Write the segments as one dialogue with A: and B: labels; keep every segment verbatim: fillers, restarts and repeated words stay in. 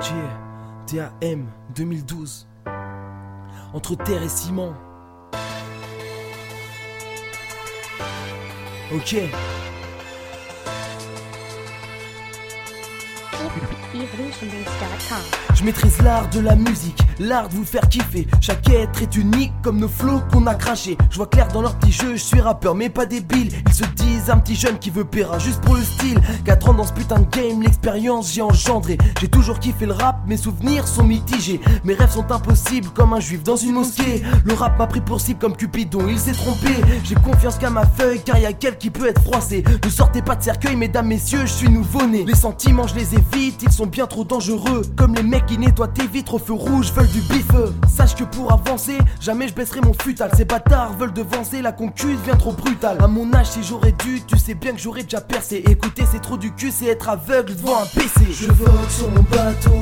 A: T A M deux mille douze. Entre terre et ciment. Ok. Je maîtrise l'art de la musique, l'art de vous faire kiffer. Chaque être est unique comme nos flots qu'on a crachés. Je vois clair dans leur petit jeu, je suis rappeur mais pas débile. Ils se disent un petit jeune qui veut péra juste pour le style. Quatre ans dans ce putain de game, l'expérience j'ai engendré. J'ai toujours kiffé le rap, mes souvenirs sont mitigés. Mes rêves sont impossibles comme un juif dans une mosquée. Le rap m'a pris pour cible comme Cupidon, il s'est trompé. J'ai confiance qu'à ma feuille car y'a quelqu'un qui peut être froissé. Ne sortez pas de cercueil mesdames messieurs, je suis nouveau-né. Les sentiments je les évite, ils sont bien trop dangereux. Comme les mecs qui nettoient tes vitres au feu rouge veulent du bif. Sache que pour avancer, jamais je baisserai mon futal. Ces bâtards veulent devancer, la concu devient trop brutale. À mon âge si j'aurais dû, tu sais bien que j'aurais déjà percé. Écouter c'est trop du cul, c'est être aveugle devant un P C.
B: Je vogue sur mon bateau,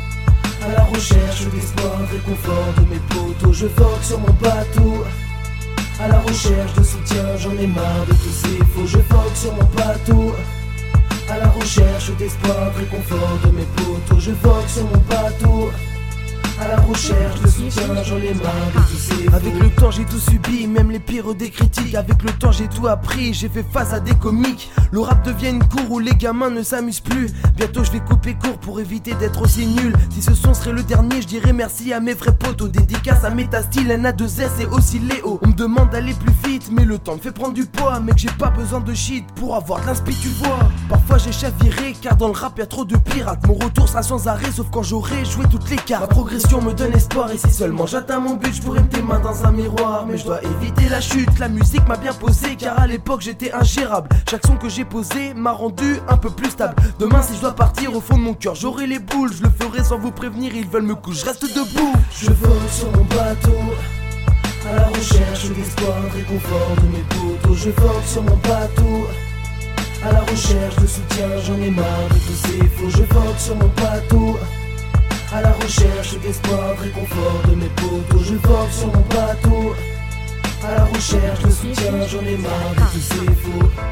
B: à la recherche d'espoir, de réconfort de mes potos. Je vogue sur mon bateau, à la recherche de soutien, j'en ai marre de tous ces faux. Je vogue sur mon bateau, à la recherche d'espoir, de réconfort de mes potos. Je vogue sur mon bateau, à la recherche de soutien, j'en ai marre de tous ces faux.
A: Avec le temps j'ai tout subi, même les pires des critiques. Avec le temps j'ai tout appris, j'ai fait face à des comiques. Le rap devient une cour où les gamins ne s'amusent plus. Bientôt je vais couper court pour éviter d'être aussi nul. Si ce son serait le dernier, je dirais merci à mes vrais potos. Dédicace à Métastyle, N A deux S et aussi Léo. On me demande d'aller plus vite, mais le temps me fait prendre du poids. Mec j'ai pas besoin de shit pour avoir de l'inspi tu vois. Parfois j'ai chaviré car dans le rap y'a trop de pirates. Mon retour sera sans arrêt sauf quand j'aurai joué toutes les cartes. Ma progression me donne espoir et si seulement j'atteins mon but, je pourrais mettre tes mains dans un miroir. Mais je dois éviter la chute, la musique m'a bien posé car à l'époque j'étais ingérable. Chaque son que j'ai posé m'a rendu un peu plus stable. Demain si je dois partir au fond de mon cœur, j'aurai les boules. Je le ferai sans vous prévenir, ils veulent me coucher, je reste debout.
B: Je vogue sur mon bateau, à la recherche d'espoir, de réconfort de mes potos. Je vogue sur mon bateau, à la recherche de soutien, j'en ai marre de tous ces faux. Je vogue sur mon bateau, à la recherche d'espoir, de réconfort de mes potos. Je vogue sur mon bateau, à la recherche de soutien, j'en ai marre de tous ces faux.